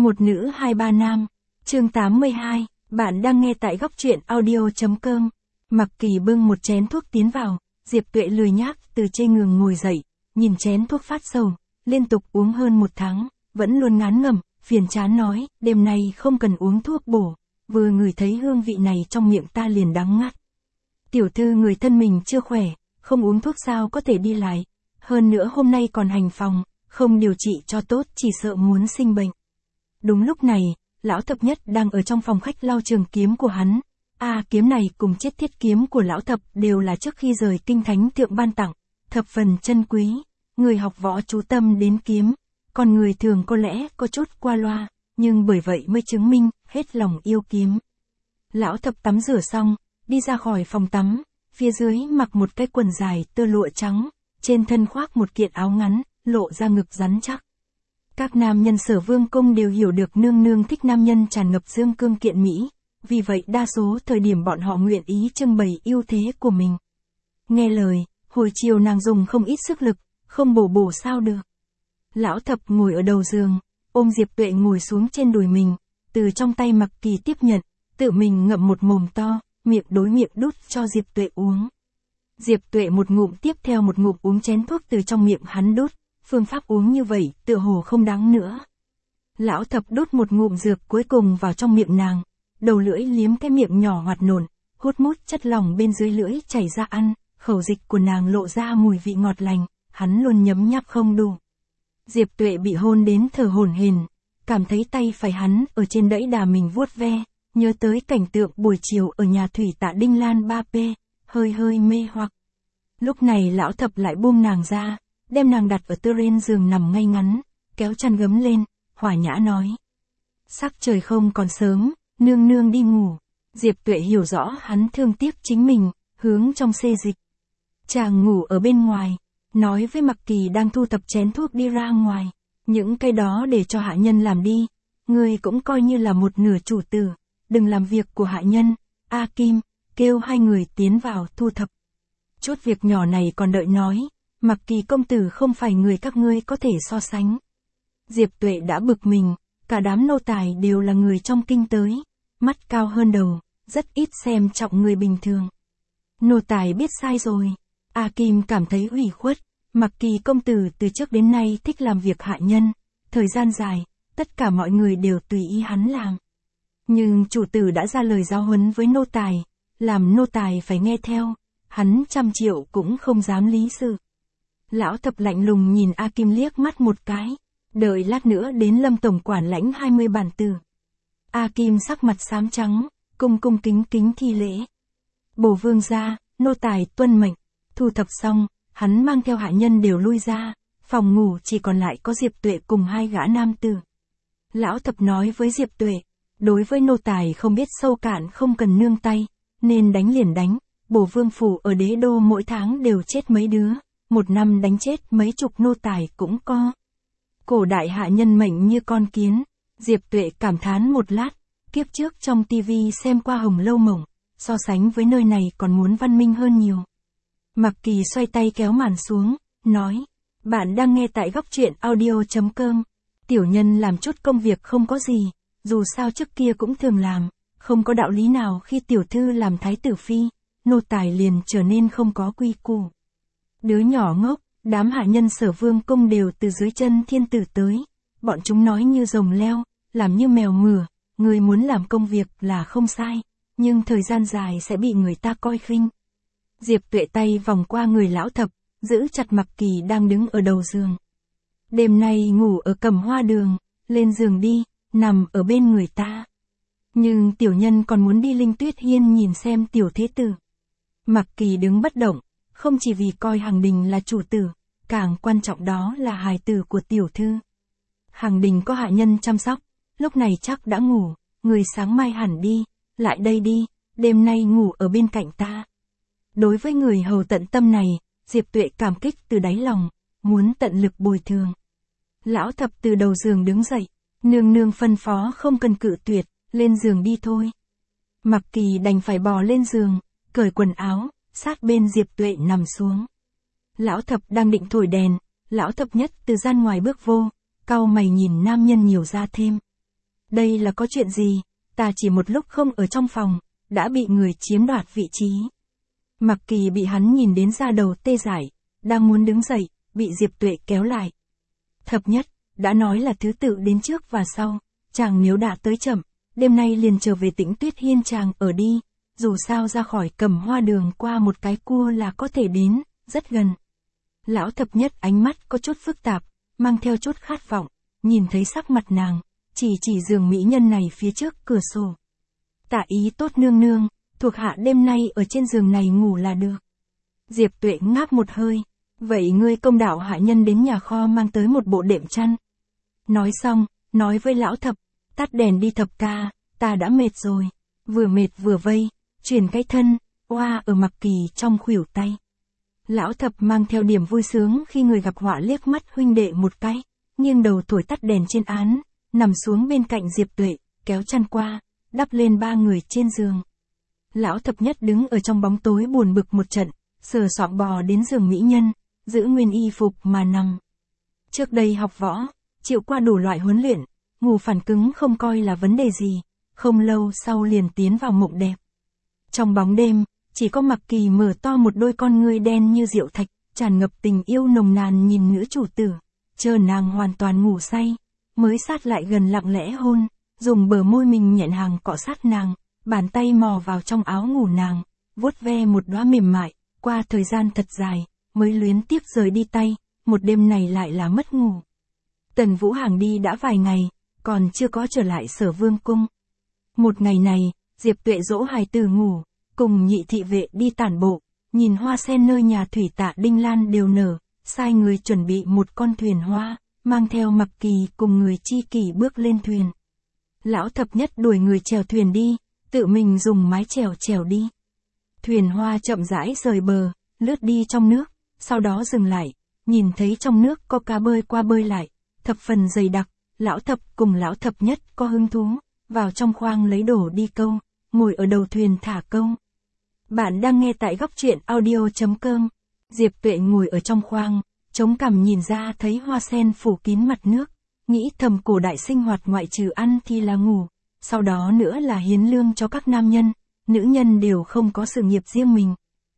Một nữ hai ba nam. Chương 82, bạn đang nghe tại góc truyện audio.com. Mặc Kỳ bưng một chén thuốc tiến vào, Diệp Tuệ lười nhác từ trên giường ngồi dậy, nhìn chén thuốc phát sầu, liên tục uống hơn một tháng, vẫn luôn ngán ngẩm, phiền chán nói, đêm nay không cần uống thuốc bổ, vừa ngửi thấy hương vị này trong miệng ta liền đắng ngắt. Tiểu thư người thân mình chưa khỏe, không uống thuốc sao có thể đi lại, hơn nữa hôm nay còn hành phòng, không điều trị cho tốt chỉ sợ muốn sinh bệnh. Đúng lúc này, lão thập nhất đang ở trong phòng khách lau trường kiếm của hắn. Kiếm này cùng chiết thiết kiếm của lão thập đều là trước khi rời kinh thánh thượng ban tặng, thập phần chân quý, người học võ chú tâm đến kiếm, còn người thường có lẽ có chút qua loa, nhưng bởi vậy mới chứng minh hết lòng yêu kiếm. Lão thập tắm rửa xong, đi ra khỏi phòng tắm, phía dưới mặc một cái quần dài tơ lụa trắng, trên thân khoác một kiện áo ngắn, lộ ra ngực rắn chắc. Các nam nhân Sở Vương cung đều hiểu được nương nương thích nam nhân tràn ngập dương cương kiện mỹ, vì vậy đa số thời điểm bọn họ nguyện ý trưng bày ưu thế của mình. Nghe lời, hồi chiều nàng dùng không ít sức lực, không bổ sao được. Lão thập ngồi ở đầu giường, ôm Diệp Tuệ ngồi xuống trên đùi mình, từ trong tay Mặc Kỳ tiếp nhận, tự mình ngậm một mồm to, miệng đối miệng đút cho Diệp Tuệ uống. Diệp Tuệ một ngụm tiếp theo một ngụm uống chén thuốc từ trong miệng hắn đút, phương pháp uống như vậy tựa hồ không đáng nữa. Lão thập đút một ngụm dược cuối cùng vào trong miệng nàng, đầu lưỡi liếm cái miệng nhỏ hoạt nộn, hút mút chất lỏng bên dưới lưỡi chảy ra ăn, khẩu dịch của nàng lộ ra mùi vị ngọt lành, hắn luôn nhấm nháp không đủ. Diệp Tuệ bị hôn đến thở hổn hển, cảm thấy tay phải hắn ở trên đẫy đà mình vuốt ve, nhớ tới cảnh tượng buổi chiều ở nhà thủy tạ Đinh Lan 3P, hơi mê hoặc. Lúc này lão thập lại buông nàng ra, đem nàng đặt ở trên giường nằm ngay ngắn, kéo chăn gấm lên, hòa nhã nói. Sắc trời không còn sớm, nương nương đi ngủ. Diệp Tuệ hiểu rõ hắn thương tiếc chính mình, hướng trong xê dịch. Chàng ngủ ở bên ngoài, nói với Mặc Kỳ đang thu thập chén thuốc đi ra ngoài. Những cái đó để cho hạ nhân làm đi, ngươi cũng coi như là một nửa chủ tử, đừng làm việc của hạ nhân. Kim, kêu hai người tiến vào thu thập. Chút việc nhỏ này còn đợi nói, Mặc Kỳ công tử không phải người các ngươi có thể so sánh. Diệp Tuệ đã bực mình, cả đám nô tài đều là người trong kinh tới, mắt cao hơn đầu, rất ít xem trọng người bình thường. Nô tài biết sai rồi. Kim cảm thấy ủy khuất, Mặc Kỳ công tử từ trước đến nay thích làm việc hạ nhân, thời gian dài, tất cả mọi người đều tùy ý hắn làm. Nhưng chủ tử đã ra lời giáo huấn với nô tài, làm nô tài phải nghe theo, hắn 100 triệu cũng không dám lý sự. Lão thập lạnh lùng nhìn Kim liếc mắt một cái, đợi lát nữa đến Lâm tổng quản lãnh 20 bản tử. Kim sắc mặt xám trắng, cung kính thi lễ. Bổ vương gia, nô tài tuân mệnh. Thu thập xong, hắn mang theo hạ nhân đều lui ra, phòng ngủ chỉ còn lại có Diệp Tuệ cùng hai gã nam tử. Lão thập nói với Diệp Tuệ, đối với nô tài không biết sâu cạn không cần nương tay, nên đánh liền đánh, bổ vương phủ ở đế đô mỗi tháng đều chết mấy đứa, một năm đánh chết mấy chục nô tài cũng có. Cổ đại hạ nhân mệnh như con kiến. Diệp Tuệ cảm thán một lát, kiếp trước trong tivi xem qua Hồng Lâu Mộng, so sánh với nơi này còn muốn văn minh hơn nhiều. Mặc Kỳ xoay tay kéo màn xuống, nói, bạn đang nghe tại góc truyện audio.com. Tiểu nhân làm chút công việc không có gì, dù sao trước kia cũng thường làm, không có đạo lý nào khi tiểu thư làm thái tử phi, nô tài liền trở nên không có quy củ. Đứa nhỏ ngốc, đám hạ nhân Sở Vương cung đều từ dưới chân thiên tử tới, bọn chúng nói như rồng leo, làm như mèo mửa, người muốn làm công việc là không sai, nhưng thời gian dài sẽ bị người ta coi khinh. Diệp Tuệ tay vòng qua người lão thập, giữ chặt Mặc Kỳ đang đứng ở đầu giường. Đêm nay ngủ ở Cẩm Hoa đường, lên giường đi, nằm ở bên người ta. Nhưng tiểu nhân còn muốn đi Linh Tuyết Hiên nhìn xem tiểu thế tử. Mặc Kỳ đứng bất động, không chỉ vì coi Hằng Đình là chủ tử, càng quan trọng đó là hài tử của tiểu thư. Hằng Đình có hạ nhân chăm sóc, lúc này chắc đã ngủ, người sáng mai hẳn đi, lại đây đi, đêm nay ngủ ở bên cạnh ta. Đối với người hầu tận tâm này, Diệp Tuệ cảm kích từ đáy lòng, muốn tận lực bồi thường. Lão thập từ đầu giường đứng dậy, nương nương phân phó không cần cự tuyệt, lên giường đi thôi. Mặc Kỳ đành phải bò lên giường, cởi quần áo, sát bên Diệp Tuệ nằm xuống. Lão thập đang định thổi đèn, lão thập nhất từ gian ngoài bước vô, cau mày nhìn nam nhân nhiều ra thêm. đây là có chuyện gì, ta chỉ một lúc không ở trong phòng, đã bị người chiếm đoạt vị trí. Mặc Kỳ bị hắn nhìn đến da đầu tê dại, đang muốn đứng dậy, bị Diệp Tuệ kéo lại. Thập nhất, đã nói là thứ tự đến trước và sau, chàng nếu đã tới chậm, đêm nay liền trở về Tĩnh Tuyết Hiên chàng ở đi, dù sao ra khỏi Cẩm Hoa đường qua một cái cua là có thể đến, rất gần. Lão thập nhất ánh mắt có chút phức tạp, mang theo chút khát vọng, nhìn thấy sắc mặt nàng, chỉ giường mỹ nhân này phía trước cửa sổ. Tạ ý tốt nương nương, thuộc hạ đêm nay ở trên giường này ngủ là được. Diệp Tuệ ngáp một hơi, vậy ngươi công đạo hạ nhân đến nhà kho mang tới một bộ đệm chăn. Nói xong, nói với lão thập, tắt đèn đi thập ca, ta đã mệt rồi, vừa mệt vừa vây, chuyển cái thân, oa ở Mặc Kỳ trong khuỷu tay. Lão thập mang theo điểm vui sướng khi người gặp họa liếc mắt huynh đệ một cái, nghiêng đầu thổi tắt đèn trên án, nằm xuống bên cạnh Diệp Tuệ, kéo chăn qua, đắp lên ba người trên giường. Lão thập nhất đứng ở trong bóng tối buồn bực một trận, sờ soạng bò đến giường mỹ nhân, giữ nguyên y phục mà nằm. Trước đây học võ, chịu qua đủ loại huấn luyện, ngủ phản cứng không coi là vấn đề gì, không lâu sau liền tiến vào mộng đẹp. Trong bóng đêm, chỉ có Mặc Kỳ mở to một đôi con ngươi đen như rượu thạch, tràn ngập tình yêu nồng nàn nhìn nữ chủ tử, chờ nàng hoàn toàn ngủ say, mới sát lại gần lặng lẽ hôn, dùng bờ môi mình nhẹ nhàng cọ sát nàng, bàn tay mò vào trong áo ngủ nàng, vuốt ve một đóa mềm mại, qua thời gian thật dài, mới luyến tiếc rời đi tay, một đêm này lại là mất ngủ. Tần Vũ Hàng đi đã vài ngày, còn chưa có trở lại Sở Vương cung. Một ngày này, Diệp Tuệ dỗ hài tử ngủ, cùng nhị thị vệ đi tản bộ, nhìn hoa sen nơi nhà thủy tạ Đinh Lan đều nở, sai người chuẩn bị một con thuyền hoa, mang theo Mặc Kỳ cùng người chi kỷ bước lên thuyền. Lão thập nhất đuổi người chèo thuyền đi, tự mình dùng mái chèo chèo đi. Thuyền hoa chậm rãi rời bờ, lướt đi trong nước, sau đó dừng lại, nhìn thấy trong nước có cá bơi qua bơi lại, thập phần dày đặc, lão thập cùng lão thập nhất có hứng thú, vào trong khoang lấy đồ đi câu, ngồi ở đầu thuyền thả câu. Bạn đang nghe tại góc truyện audio.com. Diệp Tuệ ngồi ở trong khoang, chống cằm nhìn ra thấy hoa sen phủ kín mặt nước, nghĩ thầm cổ đại sinh hoạt ngoại trừ ăn thì là ngủ, sau đó nữa là hiến lương cho các nam nhân, nữ nhân đều không có sự nghiệp riêng mình.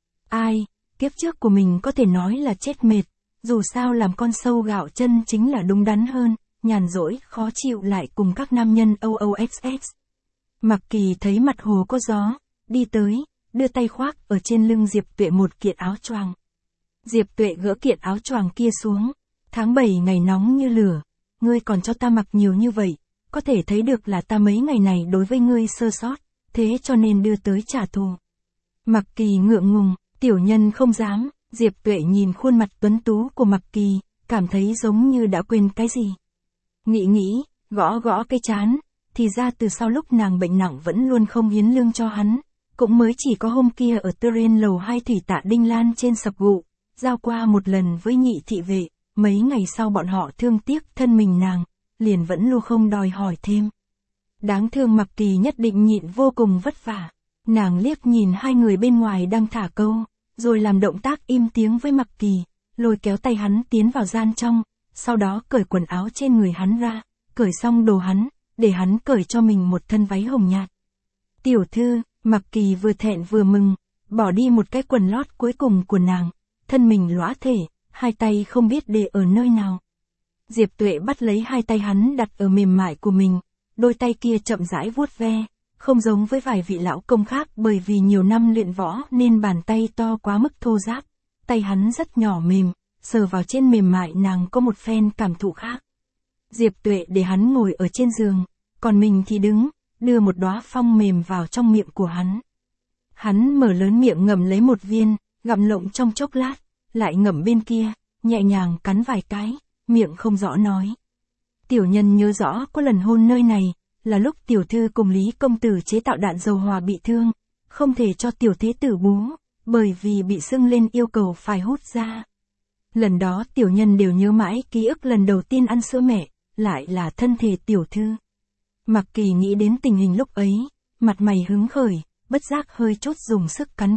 Ai, kiếp trước của mình có thể nói là chết mệt, dù sao làm con sâu gạo chân chính là đúng đắn hơn, nhàn rỗi, khó chịu lại cùng các nam nhân OOXX. Mặc Kỳ thấy mặt hồ có gió, đi tới, đưa tay khoác ở trên lưng Diệp Tuệ một kiện áo choàng. Diệp Tuệ gỡ kiện áo choàng kia xuống, tháng 7 ngày nóng như lửa, ngươi còn cho ta mặc nhiều như vậy, có thể thấy được là ta mấy ngày này đối với ngươi sơ sót, thế cho nên đưa tới trả thù. Mặc Kỳ ngượng ngùng, tiểu nhân không dám, Diệp Tuệ nhìn khuôn mặt tuấn tú của Mặc Kỳ, cảm thấy giống như đã quên cái gì. Nghĩ, gõ cái trán, thì ra từ sau lúc nàng bệnh nặng vẫn luôn không hiến lương cho hắn, cũng mới chỉ có hôm kia ở Turin lầu 2 thủy tạ Đinh Lan trên sập gụ, giao qua một lần với nhị thị vệ, mấy ngày sau bọn họ thương tiếc thân mình nàng, liền vẫn luôn không đòi hỏi thêm. Đáng thương Mặc Kỳ nhất định nhịn vô cùng vất vả, nàng liếc nhìn hai người bên ngoài đang thả câu, rồi làm động tác im tiếng với Mặc Kỳ, lôi kéo tay hắn tiến vào gian trong, sau đó cởi quần áo trên người hắn ra, cởi xong đồ hắn, để hắn cởi cho mình một thân váy hồng nhạt. Tiểu thư, Mặc Kỳ vừa thẹn vừa mừng, bỏ đi một cái quần lót cuối cùng của nàng, thân mình lõa thể, hai tay không biết để ở nơi nào. Diệp Tuệ bắt lấy hai tay hắn đặt ở mềm mại của mình, đôi tay kia chậm rãi vuốt ve, không giống với vài vị lão công khác bởi vì nhiều năm luyện võ nên bàn tay to quá mức thô ráp, tay hắn rất nhỏ mềm, sờ vào trên mềm mại nàng có một phen cảm thụ khác. Diệp Tuệ để hắn ngồi ở trên giường, còn mình thì đứng, đưa một đóa phong mềm vào trong miệng của hắn. Hắn mở lớn miệng ngậm lấy một viên, gặm lộng trong chốc lát, lại ngậm bên kia, nhẹ nhàng cắn vài cái, miệng không rõ nói. Tiểu nhân nhớ rõ có lần hôn nơi này, là lúc tiểu thư cùng Lý công tử chế tạo đạn dầu hỏa bị thương, không thể cho tiểu thế tử bú, bởi vì bị sưng lên yêu cầu phải hút ra. Lần đó tiểu nhân đều nhớ mãi ký ức lần đầu tiên ăn sữa mẹ, lại là thân thể tiểu thư. Mặc Kỳ nghĩ đến tình hình lúc ấy, mặt mày hứng khởi, bất giác hơi chút dùng sức cắn.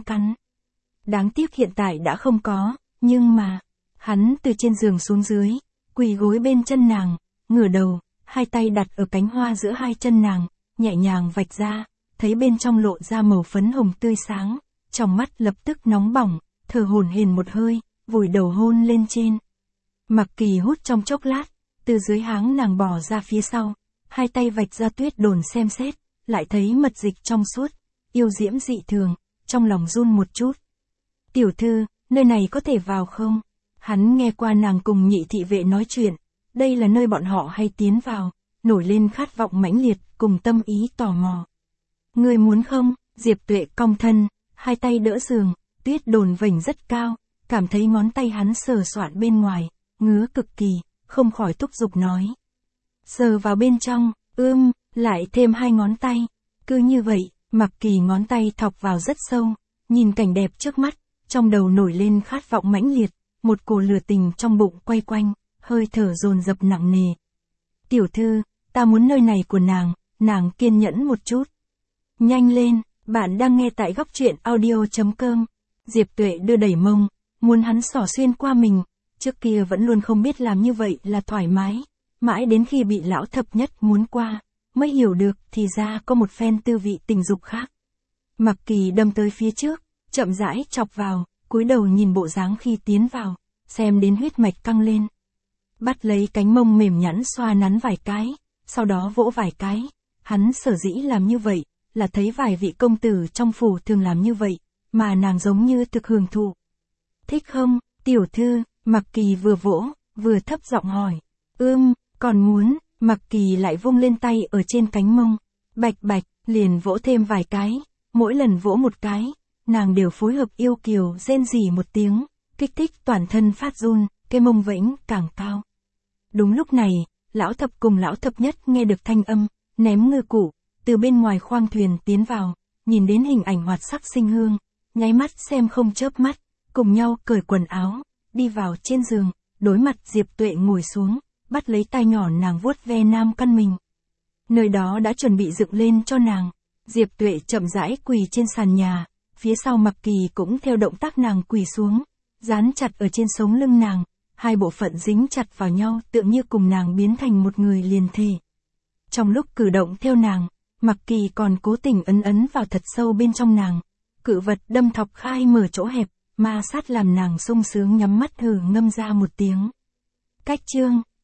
Đáng tiếc hiện tại đã không có, nhưng mà, hắn từ trên giường xuống dưới, quỳ gối bên chân nàng, ngửa đầu, hai tay đặt ở cánh hoa giữa hai chân nàng, nhẹ nhàng vạch ra, thấy bên trong lộ ra màu phấn hồng tươi sáng, trong mắt lập tức nóng bỏng, thở hổn hển một hơi, vùi đầu hôn lên trên. Mặc Kỳ hút trong chốc lát, từ dưới háng nàng bỏ ra phía sau, hai tay vạch ra tuyết đồn xem xét, lại thấy mật dịch trong suốt, yêu diễm dị thường, trong lòng run một chút. Tiểu thư, nơi này có thể vào không? Hắn nghe qua nàng cùng nhị thị vệ nói chuyện, đây là nơi bọn họ hay tiến vào, nổi lên khát vọng mãnh liệt, cùng tâm ý tò mò. Ngươi muốn không? Diệp Tuệ cong thân, hai tay đỡ giường, tuyết đồn vểnh rất cao, cảm thấy ngón tay hắn sờ soạn bên ngoài, ngứa cực kỳ, không khỏi thúc giục nói. Sờ vào bên trong, lại thêm hai ngón tay. Cứ như vậy, Mặc Kỳ ngón tay thọc vào rất sâu, nhìn cảnh đẹp trước mắt, trong đầu nổi lên khát vọng mãnh liệt, một cổ lửa tình trong bụng quay quanh, hơi thở dồn dập nặng nề. Tiểu thư, ta muốn nơi này của nàng kiên nhẫn một chút. Nhanh lên, bạn đang nghe tại góc truyện audio.com. Diệp Tuệ đưa đẩy mông, muốn hắn xỏ xuyên qua mình, trước kia vẫn luôn không biết làm như vậy là thoải mái, mãi đến khi bị lão thập nhất muốn qua, mới hiểu được thì ra có một phen tư vị tình dục khác. Mặc Kỳ đâm tới phía trước, chậm rãi chọc vào, cúi đầu nhìn bộ dáng khi tiến vào, xem đến huyết mạch căng lên. Bắt lấy cánh mông mềm nhẵn xoa nắn vài cái, sau đó vỗ vài cái, hắn sở dĩ làm như vậy, là thấy vài vị công tử trong phủ thường làm như vậy, mà nàng giống như thực hưởng thụ. Thích không, tiểu thư? Mặc Kỳ vừa vỗ, vừa thấp giọng hỏi. Còn muốn. Mặc Kỳ lại vung lên tay ở trên cánh mông, bạch bạch, liền vỗ thêm vài cái, mỗi lần vỗ một cái, nàng đều phối hợp yêu kiều rên rỉ một tiếng, kích thích toàn thân phát run, cái mông vẫy càng cao. Đúng lúc này, lão thập cùng lão thập nhất nghe được thanh âm, ném ngư cụ, từ bên ngoài khoang thuyền tiến vào, nhìn đến hình ảnh hoạt sắc sinh hương, nháy mắt xem không chớp mắt, cùng nhau cởi quần áo, đi vào trên giường, đối mặt Diệp Tuệ ngồi xuống, bắt lấy tay nhỏ nàng vuốt ve nam căn mình. Nơi đó đã chuẩn bị dựng lên cho nàng. Diệp Tuệ chậm rãi quỳ trên sàn nhà, phía sau Mặc Kỳ cũng theo động tác nàng quỳ xuống, dán chặt ở trên sống lưng nàng, hai bộ phận dính chặt vào nhau tựa như cùng nàng biến thành một người liền thể. Trong lúc cử động theo nàng, Mặc Kỳ còn cố tình ấn vào thật sâu bên trong nàng, cự vật đâm thọc khai mở chỗ hẹp, ma sát làm nàng sung sướng nhắm mắt hừ ngâm ra một tiếng. Cách chương